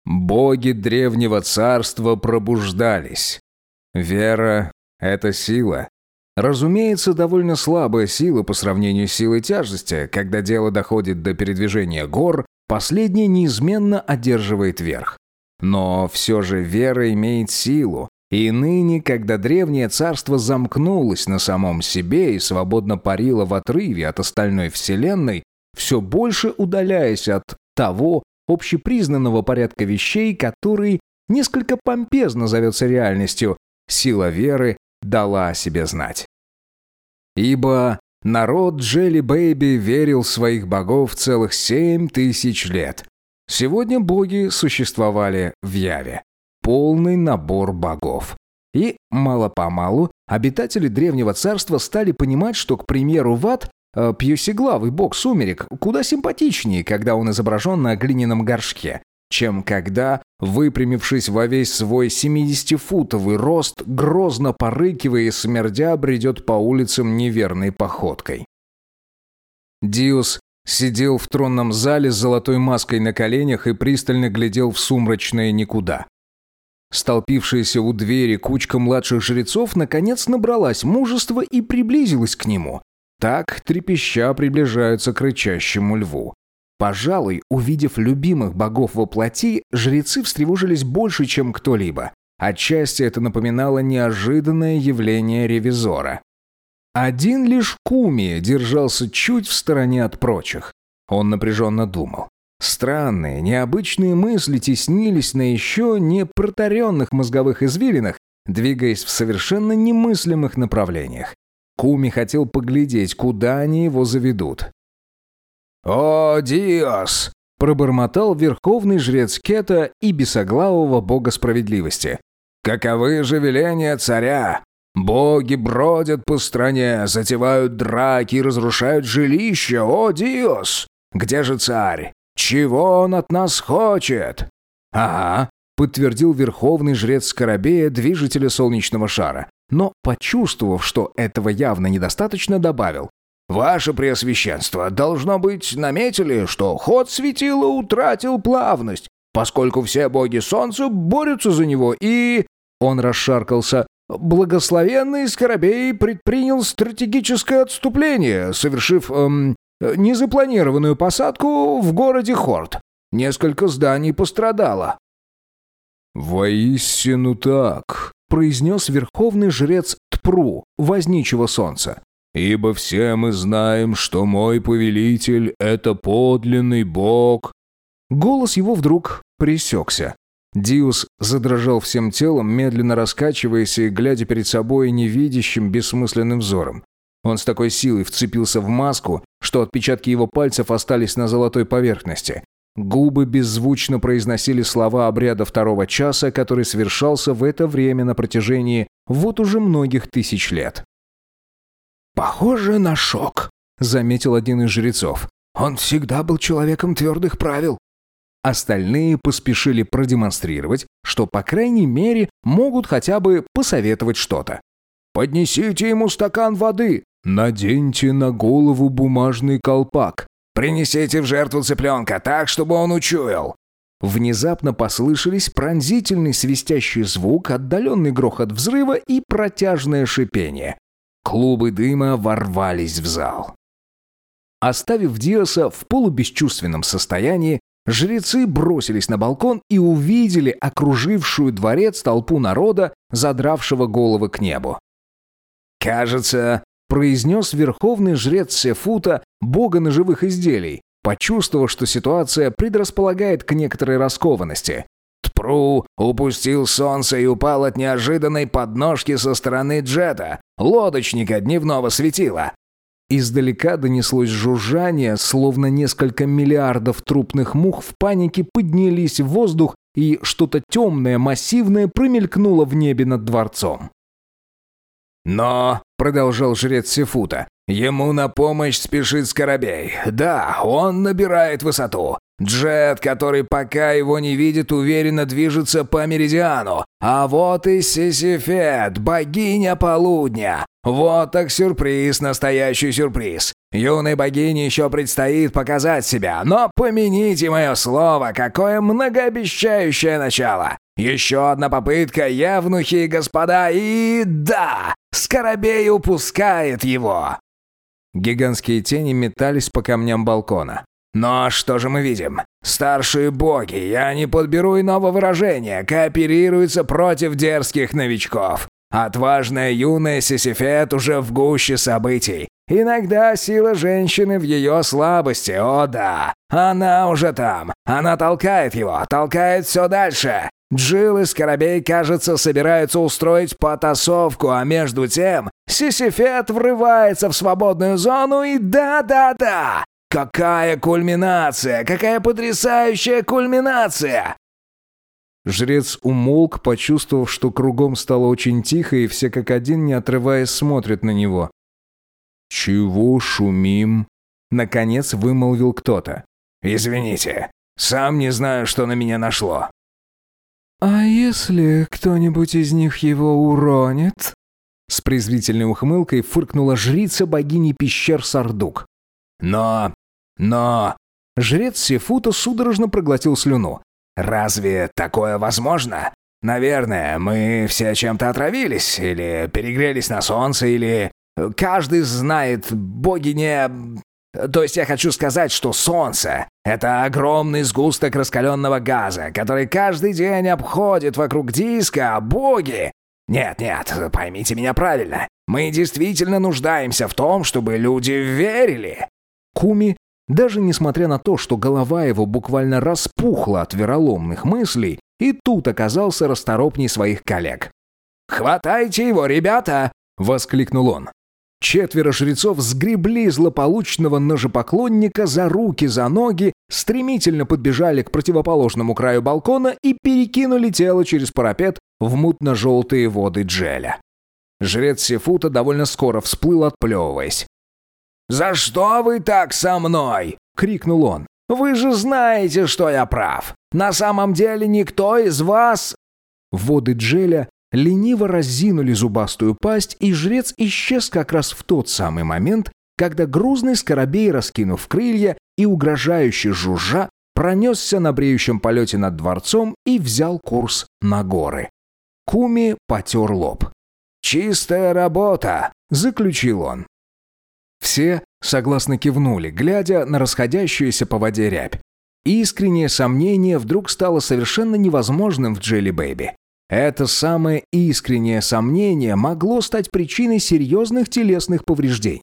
Боги древнего царства пробуждались. Вера – это сила. Разумеется, довольно слабая сила по сравнению с силой тяжести. Когда дело доходит до передвижения гор, последняя неизменно одерживает верх. Но все же вера имеет силу, и ныне, когда древнее царство замкнулось на самом себе и свободно парило в отрыве от остальной вселенной, все больше удаляясь от того общепризнанного порядка вещей, который несколько помпезно зовется реальностью, сила веры дала о себе знать. Ибо народ Джелли Бэйби верил в своих богов целых 7000 лет. Сегодня боги существовали в Яве. Полный набор богов. И мало-помалу обитатели древнего царства стали понимать, что, к примеру, Ват, пьюсеглавый бог сумерек, куда симпатичнее, когда он изображен на глиняном горшке, чем когда, выпрямившись во весь свой 70-футовый рост, грозно порыкивая и смердя, бредет по улицам неверной походкой. Диос сидел в тронном зале с золотой маской на коленях и пристально глядел в сумрачное никуда. Столпившаяся у двери кучка младших жрецов наконец набралась мужества и приблизилась к нему. Так трепеща приближаются к рычащему льву. Пожалуй, увидев любимых богов во плоти, жрецы встревожились больше, чем кто-либо. Отчасти это напоминало неожиданное явление ревизора. Один лишь Куми держался чуть в стороне от прочих. Он напряженно думал. Странные, необычные мысли теснились на еще не протаренных мозговых извилинах, двигаясь в совершенно немыслимых направлениях. Куми хотел поглядеть, куда они его заведут. «О, Диос!» – пробормотал верховный жрец Кета и бесоглавого бога справедливости. «Каковы же веления царя? Боги бродят по стране, затевают драки и разрушают жилища. О, Диос! Где же царь? Чего он от нас хочет?» «Ага», – подтвердил верховный жрец Скоробея, движителя солнечного шара, но, почувствовав, что этого явно недостаточно, добавил: «Ваше Преосвященство, должно быть, наметили, что ход светила утратил плавность, поскольку все боги солнца борются за него, и...» Он расшаркался. «Благословенный Скоробей предпринял стратегическое отступление, совершив незапланированную посадку в городе Хорд. Несколько зданий пострадало». «Воистину так», — произнес верховный жрец Тпру, возничего солнца. «Ибо все мы знаем, что мой повелитель — это подлинный бог». Голос его вдруг пресекся. Диос задрожал всем телом, медленно раскачиваясь и глядя перед собой невидящим, бессмысленным взором. Он с такой силой вцепился в маску, что отпечатки его пальцев остались на золотой поверхности. Губы беззвучно произносили слова обряда второго часа, который совершался в это время на протяжении вот уже многих тысяч лет. «Похоже на шок», — заметил один из жрецов. «Он всегда был человеком твердых правил». Остальные поспешили продемонстрировать, что, по крайней мере, могут хотя бы посоветовать что-то. «Поднесите ему стакан воды». «Наденьте на голову бумажный колпак». «Принесите в жертву цыпленка так, чтобы он учуял». Внезапно послышались пронзительный свистящий звук, отдаленный грохот взрыва и протяжное шипение. Клубы дыма ворвались в зал. Оставив Диоса в полубесчувственном состоянии, жрецы бросились на балкон и увидели окружившую дворец толпу народа, задравшего головы к небу. «Кажется», — произнес верховный жрец Сефута, бога ножевых изделий, почувствовав, что ситуация предрасполагает к некоторой раскованности. «Тпру упустил солнце и упал от неожиданной подножки со стороны Джета, лодочника дневного светила». Издалека донеслось жужжание, словно несколько миллиардов трупных мух в панике поднялись в воздух, и что-то темное, массивное промелькнуло в небе над дворцом. «Но», — продолжал жрец Сефута, — «ему на помощь спешит Скоробей. Да, он набирает высоту. Джет, который пока его не видит, уверенно движется по меридиану. А вот и Сисифет, богиня полудня. Вот так сюрприз, настоящий сюрприз. Юной богине еще предстоит показать себя, но помяните мое слово, какое многообещающее начало. Еще одна попытка, евнухи и господа, и да, Скоробей упускает его. Гигантские тени метались по камням балкона. Но что же мы видим? Старшие боги, я не подберу иного выражения, кооперируются против дерзких новичков. Отважная юная Сисифет уже в гуще событий. Иногда сила женщины в ее слабости, о да. Она уже там. Она толкает его, толкает все дальше. Джилл и Скоробей, кажется, собираются устроить потасовку, а между тем Сисифет врывается в свободную зону и да-да-да. Какая кульминация! Какая потрясающая кульминация! Жрец умолк, почувствовав, что кругом стало очень тихо, и все как один, не отрываясь, смотрят на него. «Чего шумим?» — наконец вымолвил кто-то. «Извините, сам не знаю, что на меня нашло». «А если кто-нибудь из них его уронит?» С презрительной ухмылкой фыркнула жрица богини пещер Сардук. Но... Жрец Сефута судорожно проглотил слюну. «Разве такое возможно? Наверное, мы все чем-то отравились, или перегрелись на солнце, или... Каждый знает, боги не... То есть я хочу сказать, что солнце — это огромный сгусток раскаленного газа, который каждый день обходит вокруг диска, а боги... Нет, поймите меня правильно. Мы действительно нуждаемся в том, чтобы люди верили». Куми, даже несмотря на то, что голова его буквально распухла от вероломных мыслей, и тут оказался расторопней своих коллег. «Хватайте его, ребята!» — воскликнул он. 4 жрецов сгребли злополучного ножепоклонника за руки, за ноги, стремительно подбежали к противоположному краю балкона и перекинули тело через парапет в мутно-желтые воды Джеля. Жрец Сефута довольно скоро всплыл, отплевываясь. «За что вы так со мной?» — крикнул он. «Вы же знаете, что я прав. На самом деле никто из вас...» Воды Джеля лениво разинули зубастую пасть, и жрец исчез как раз в тот самый момент, когда грузный Скоробей, раскинув крылья и угрожающе жужжа, пронесся на бреющем полете над дворцом и взял курс на горы. Куми потер лоб. «Чистая работа», — заключил он. Все согласно кивнули, глядя на расходящуюся по воде рябь. Искреннее сомнение вдруг стало совершенно невозможным в Джелли Бэйби. Это самое искреннее сомнение могло стать причиной серьезных телесных повреждений.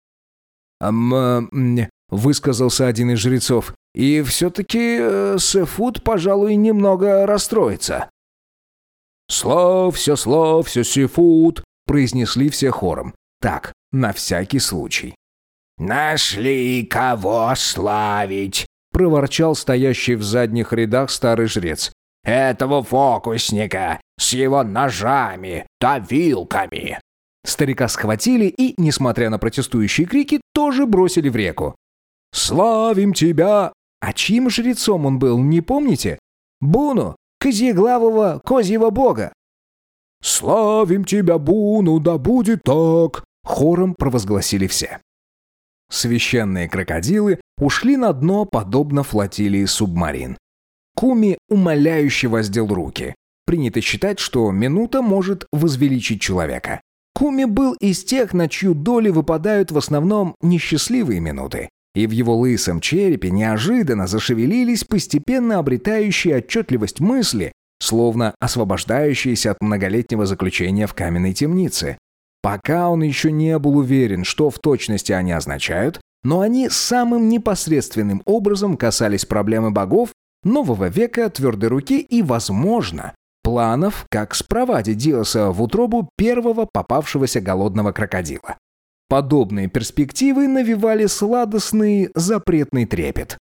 Высказался один из жрецов. «И все-таки Сефут, пожалуй, немного расстроится». «Славься, Сефут», — произнесли все хором. Так, на всякий случай. «Нашли кого славить», — проворчал стоящий в задних рядах старый жрец. «Этого фокусника с его ножами да вилками». Старика схватили и, несмотря на протестующие крики, тоже бросили в реку. «Славим тебя!» А чьим жрецом он был, не помните? Буну, козьеглавого козьего бога. «Славим тебя, Буну, да будет так!» Хором провозгласили все. Священные крокодилы ушли на дно, подобно флотилии субмарин. Куми умоляюще воздел руки. Принято считать, что минута может возвеличить человека. Куми был из тех, на чью долю выпадают в основном несчастливые минуты. И в его лысом черепе неожиданно зашевелились постепенно обретающие отчетливость мысли, словно освобождающиеся от многолетнего заключения в каменной темнице. Пока он еще не был уверен, что в точности они означают, но они самым непосредственным образом касались проблемы богов, нового века, твердой руки и, возможно, планов, как спровадить Диоса в утробу первого попавшегося голодного крокодила. Подобные перспективы навевали сладостный запретный трепет.